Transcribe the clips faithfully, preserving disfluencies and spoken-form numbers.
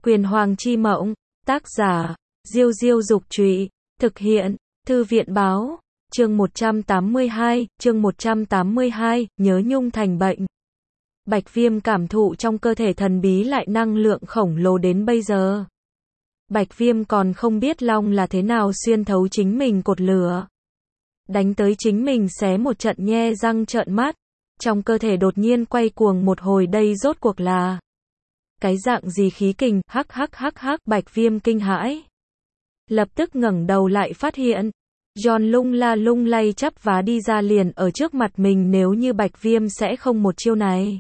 Quyền Hoàng chi mộng, tác giả, Diêu Diêu Dục Trụy, thực hiện, Thư viện Báo, chương một trăm tám mươi hai, chương một trăm tám mươi hai, nhớ nhung thành bệnh. Bạch Viêm cảm thụ trong cơ thể thần bí lại năng lượng khổng lồ đến bây giờ. Bạch Viêm còn không biết Long là thế nào xuyên thấu chính mình cột lửa. Đánh tới chính mình xé một trận nhe răng trợn mắt. Trong cơ thể đột nhiên quay cuồng một hồi, đây rốt cuộc là cái dạng gì khí kình, hắc hắc hắc hắc, Bạch Viêm kinh hãi. Lập tức ngẩng đầu lại phát hiện, John lung la lung lay chắp vá đi ra liền ở trước mặt mình, nếu như Bạch Viêm sẽ không một chiêu này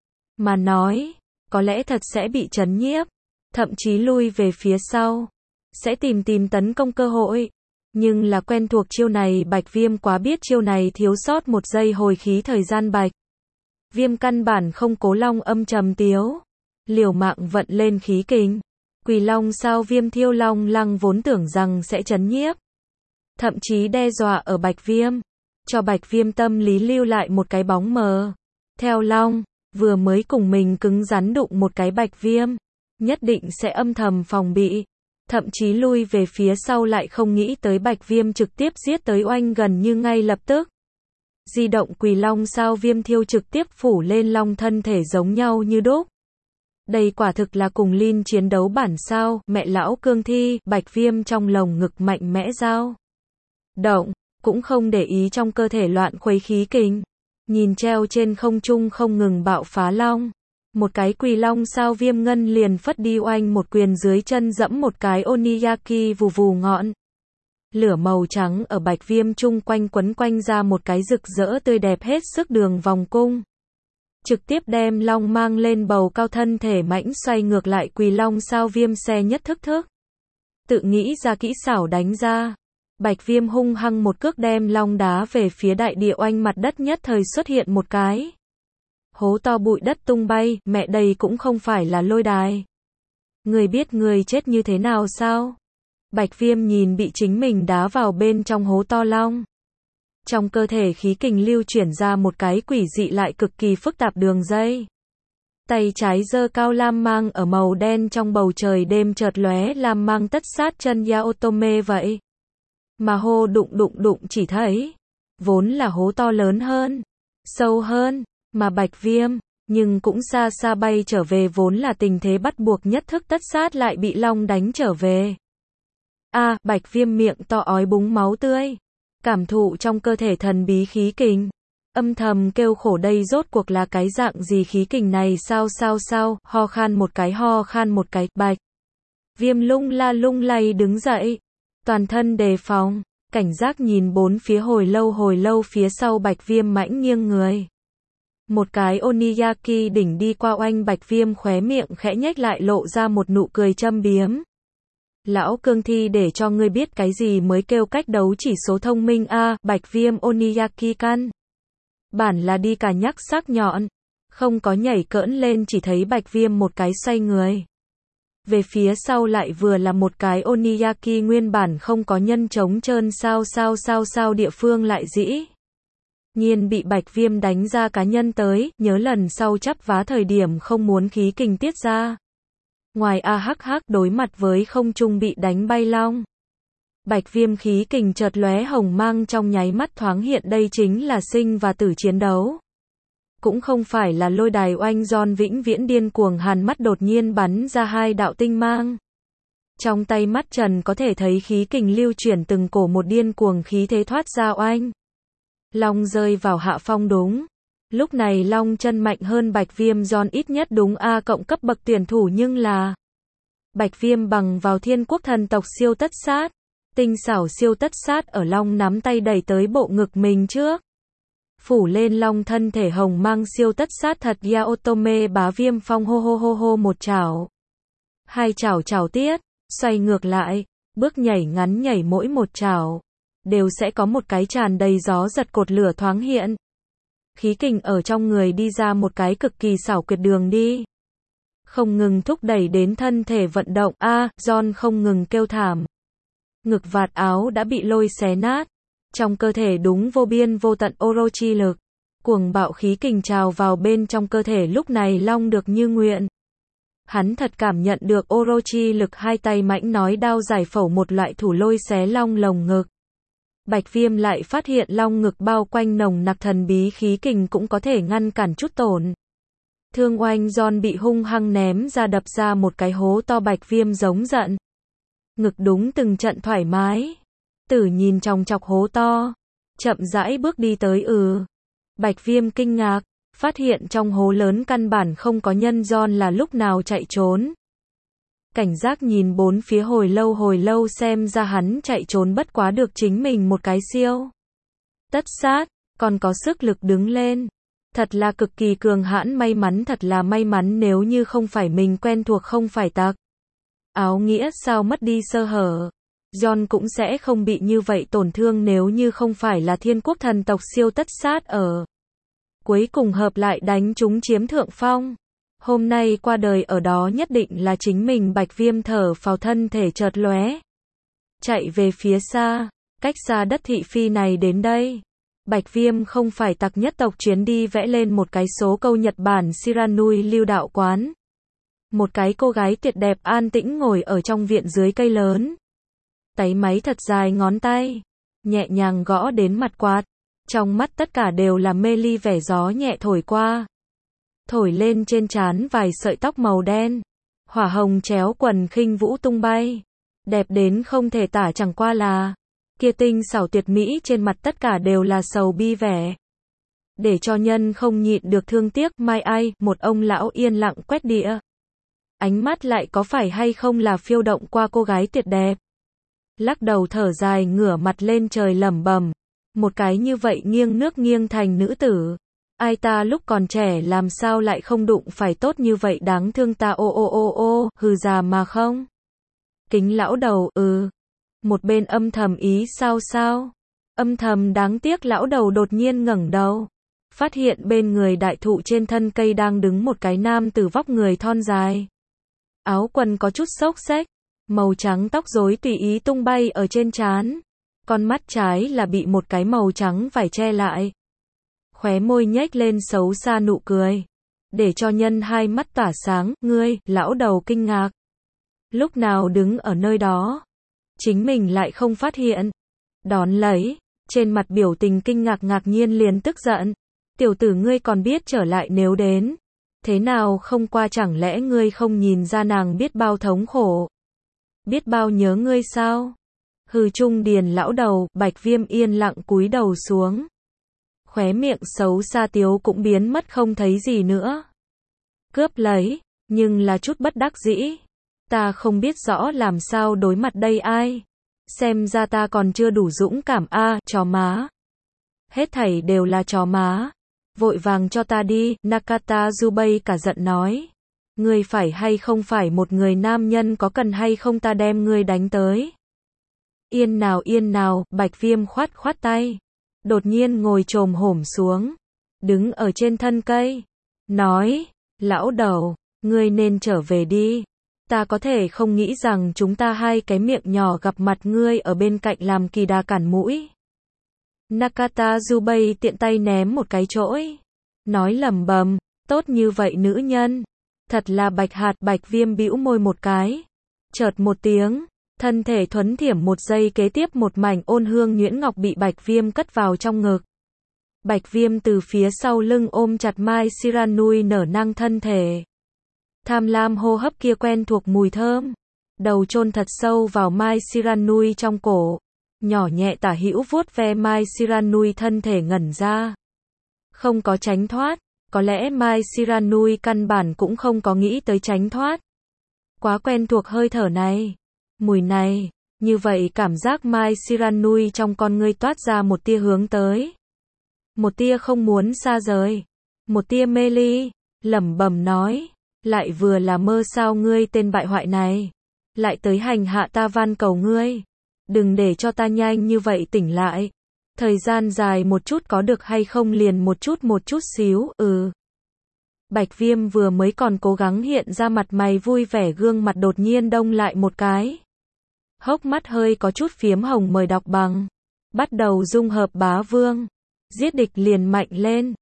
mà nói, có lẽ thật sẽ bị chấn nhiếp, thậm chí lui về phía sau, sẽ tìm tìm tấn công cơ hội. Nhưng là quen thuộc chiêu này, Bạch Viêm quá biết chiêu này thiếu sót một giây hồi khí thời gian, Bạch Viêm căn bản không cố Long âm trầm tiếu, liều mạng vận lên khí kình. Quỷ Long sao Viêm Thiêu Long Lăng vốn tưởng rằng sẽ chấn nhiếp, thậm chí đe dọa ở Bạch Viêm, cho Bạch Viêm tâm lý lưu lại một cái bóng mờ. Theo Long, vừa mới cùng mình cứng rắn đụng một cái, Bạch Viêm nhất định sẽ âm thầm phòng bị, thậm chí lui về phía sau, lại không nghĩ tới Bạch Viêm trực tiếp giết tới oanh gần như ngay lập tức. Di động Quỷ Long sao Viêm Thiêu trực tiếp phủ lên Long thân thể giống nhau như đúc. Đây quả thực là cùng Lin chiến đấu bản sao, mẹ lão cương thi, Bạch Viêm trong lồng ngực mạnh mẽ dao động, cũng không để ý trong cơ thể loạn khuấy khí kình. Nhìn treo trên không trung không ngừng bạo phá Long, một cái Quỷ Long sao Viêm ngân liền phất đi oanh một quyền, dưới chân dẫm một cái Oniyaki, vù vù ngọn lửa màu trắng ở Bạch Viêm chung quanh quấn quanh ra một cái rực rỡ tươi đẹp hết sức đường vòng cung, trực tiếp đem Long mang lên bầu cao, thân thể mãnh xoay ngược lại. Quỷ Long sao Viêm xe nhất thức thức tự nghĩ ra kỹ xảo đánh ra. Bạch Viêm hung hăng một cước đem Long đá về phía đại địa, oanh mặt đất nhất thời xuất hiện một cái hố to, bụi đất tung bay. Mẹ, đây cũng không phải là lôi đài, người biết người chết như thế nào sao? Bạch Viêm nhìn bị chính mình đá vào bên trong hố to Long, trong cơ thể khí kình lưu chuyển ra một cái quỷ dị lại cực kỳ phức tạp đường dây. Tay trái giơ cao lam mang ở màu đen trong bầu trời đêm chợt lóe, lam mang tất sát chân Yaotome vậy. Mà hô đụng đụng đụng, chỉ thấy vốn là hố to lớn hơn, sâu hơn, mà Bạch Viêm nhưng cũng xa xa bay trở về, vốn là tình thế bắt buộc nhất thức tất sát lại bị Long đánh trở về. A, à, Bạch Viêm miệng to ói búng máu tươi, cảm thụ trong cơ thể thần bí khí kình, âm thầm kêu khổ, đây rốt cuộc là cái dạng gì khí kình này, sao sao sao, ho khan một cái, ho khan một cái. Bạch Viêm lung la lung lay đứng dậy, toàn thân đề phòng, cảnh giác nhìn bốn phía, hồi lâu hồi lâu phía sau Bạch Viêm mãnh nghiêng người, một cái Oniyaki đỉnh đi qua oanh. Bạch Viêm khóe miệng khẽ nhếch lại, lộ ra một nụ cười châm biếm. Lão cương thi, để cho ngươi biết cái gì mới kêu cách đấu chỉ số thông minh a. À, Bạch Viêm Oniyaki căn bản là đi cả nhắc sắc nhọn, không có nhảy cỡn lên, chỉ thấy Bạch Viêm một cái xoay người về phía sau, lại vừa là một cái Oniyaki nguyên bản không có nhân trống trơn, sao sao sao sao địa phương lại dĩ nhiên bị Bạch Viêm đánh ra cá nhân tới, nhớ lần sau chắp vá thời điểm không muốn khí kình tiết ra ngoài. A hắc hắc, đối mặt với không trung bị đánh bay Long, Bạch Viêm khí kình chợt lóe hồng mang, trong nháy mắt thoáng hiện, đây chính là sinh và tử chiến đấu, cũng không phải là lôi đài oanh. John vĩnh viễn điên cuồng hàn mắt đột nhiên bắn ra hai đạo tinh mang, trong tay mắt trần có thể thấy khí kình lưu chuyển từng cổ một, điên cuồng khí thế thoát ra oanh. Long rơi vào hạ phong, đúng lúc này Long chân mạnh hơn Bạch Viêm. John ít nhất đúng A cộng cấp bậc tuyển thủ, nhưng là Bạch Viêm bằng vào thiên quốc thần tộc siêu tất sát, tinh xảo siêu tất sát ở Long nắm tay đẩy tới bộ ngực mình trước, phủ lên Long thân thể hồng mang siêu tất sát thật. Yaotome bá Viêm phong, hô hô hô hô, một chảo, hai chảo chảo tiết, xoay ngược lại, bước nhảy ngắn nhảy, mỗi một chảo đều sẽ có một cái tràn đầy gió giật cột lửa thoáng hiện. Khí kình ở trong người đi ra một cái cực kỳ xảo quyệt đường đi, không ngừng thúc đẩy đến thân thể vận động. A, à, John không ngừng kêu thảm, ngực vạt áo đã bị lôi xé nát, trong cơ thể đúng vô biên vô tận Orochi lực, cuồng bạo khí kình trào vào bên trong cơ thể. Lúc này Long được như nguyện, Hắn thật cảm nhận được Orochi lực hai tay mãnh nói đao giải phẫu một loại thủ lôi xé long lồng ngực. Bạch Viêm lại phát hiện long ngực bao quanh nồng nặc thần bí khí kình cũng có thể ngăn cản chút tổn. Thương oanh John bị hung hăng ném ra đập ra một cái hố to. Bạch Viêm giống giận. Ngực đúng từng trận thoải mái. Tử nhìn chòng chọc hố to. Chậm rãi bước đi tới ừ. Bạch Viêm kinh ngạc. Phát hiện trong hố lớn căn bản không có nhân. John là lúc nào chạy trốn. Cảnh giác nhìn bốn phía hồi lâu hồi lâu xem ra hắn chạy trốn bất quá được chính mình một cái siêu. Tất sát, còn có sức lực đứng lên. Thật là cực kỳ cường hãn, may mắn, thật là may mắn, nếu như không phải mình quen thuộc, không phải tặc. Áo nghĩa sao mất đi sơ hở. John cũng sẽ không bị như vậy tổn thương nếu như không phải là thiên quốc thần tộc siêu tất sát ở. Cuối cùng hợp lại đánh chúng chiếm thượng phong. Hôm nay qua đời ở đó nhất định là chính mình. Bạch Viêm thở phào, thân thể chợt lóe. Chạy về phía xa, cách xa đất thị phi này đến đây. Bạch Viêm không phải tặc nhất tộc, chuyến đi vẽ lên một cái số câu Nhật Bản Shiranui lưu đạo quán. Một cái cô gái tuyệt đẹp an tĩnh ngồi ở trong viện dưới cây lớn. Tay máy thật dài ngón tay, nhẹ nhàng gõ đến mặt quạt. Trong mắt tất cả đều là mê ly, vẻ gió nhẹ thổi qua. Thổi lên trên trán vài sợi tóc màu đen. Hỏa hồng chéo quần khinh vũ tung bay. Đẹp đến không thể tả, chẳng qua là kia tinh xảo tuyệt mỹ trên mặt tất cả đều là sầu bi vẻ. Để cho nhân không nhịn được thương tiếc. Mai ai, một ông lão yên lặng quét đĩa. Ánh mắt lại có phải hay không là phiêu động qua cô gái tuyệt đẹp. Lắc đầu thở dài, ngửa mặt lên trời lẩm bẩm. Một cái như vậy nghiêng nước nghiêng thành nữ tử. Ai ta lúc còn trẻ làm sao lại không đụng phải tốt như vậy, đáng thương ta, ô ô ô ô, hừ già mà không. Kính lão đầu, ừ. Một bên âm thầm ý sao sao. Âm thầm đáng tiếc. Lão đầu đột nhiên ngẩng đầu. Phát hiện bên người đại thụ trên thân cây đang đứng một cái nam tử vóc người thon dài. Áo quần có chút xốc xếch. Màu trắng tóc rối tùy ý tung bay ở trên trán. Con mắt trái là bị một cái màu trắng vải che lại. Khóe môi nhếch lên xấu xa nụ cười. Để cho nhân hai mắt tỏa sáng. Ngươi, lão đầu kinh ngạc. Lúc nào đứng ở nơi đó. Chính mình lại không phát hiện. Đón lấy. Trên mặt biểu tình kinh ngạc, ngạc nhiên liền tức giận. Tiểu tử, ngươi còn biết trở lại nếu đến. Thế nào không qua, chẳng lẽ ngươi không nhìn ra nàng biết bao thống khổ. Biết bao nhớ ngươi sao? Hừ, trung điền lão đầu. Bạch Viêm yên lặng cúi đầu xuống. Khóe miệng xấu xa tiếu cũng biến mất không thấy gì nữa. Cướp lấy, nhưng là chút bất đắc dĩ. Ta không biết rõ làm sao đối mặt đây ai. Xem ra ta còn chưa đủ dũng cảm a, à, chó má. Hết thảy đều là chó má. Vội vàng cho ta đi, Nakata Jubei cả giận nói. Ngươi phải hay không phải một người nam nhân, có cần hay không ta đem ngươi đánh tới. Yên nào yên nào, Bạch Viêm khoát khoát tay. Đột nhiên ngồi chồm hổm xuống. Đứng ở trên thân cây. Nói, lão đầu, ngươi nên trở về đi. Ta có thể không nghĩ rằng chúng ta hai cái miệng nhỏ gặp mặt, ngươi ở bên cạnh làm kỳ đà cản mũi. Nakata Jubei tiện tay ném một cái chổi. Nói lẩm bẩm, tốt như vậy nữ nhân. Thật là bạch hạt. Bạch Viêm bĩu môi một cái. Chợt một tiếng. Thân thể thuấn thiểm, một giây kế tiếp một mảnh ôn hương nhuyễn ngọc bị Bạch Viêm cất vào trong ngực. Bạch Viêm từ phía sau lưng ôm chặt Mai Shiranui nở năng thân thể. Tham lam hô hấp kia quen thuộc mùi thơm. Đầu chôn thật sâu vào Mai Shiranui trong cổ. Nhỏ nhẹ tả hữu vuốt ve Mai Shiranui, thân thể ngẩn ra. Không có tránh thoát. Có lẽ Mai Shiranui căn bản cũng không có nghĩ tới tránh thoát. Quá quen thuộc hơi thở này. Mùi này, như vậy cảm giác. Mai Shiranui trong con ngươi toát ra một tia hướng tới. Một tia không muốn xa rời. Một tia mê ly. Lẩm bẩm nói. Lại vừa là mơ sao, ngươi tên bại hoại này. Lại tới hành hạ ta, van cầu ngươi. Đừng để cho ta nhanh như vậy tỉnh lại. Thời gian dài một chút có được hay không, liền một chút một chút xíu, ừ. Bạch Viêm vừa mới còn cố gắng hiện ra mặt mày vui vẻ, gương mặt đột nhiên đông lại một cái. Hốc mắt hơi có chút phiếm hồng, mời đọc bằng. Bắt đầu dung hợp bá vương. Giết địch liền mạnh lên.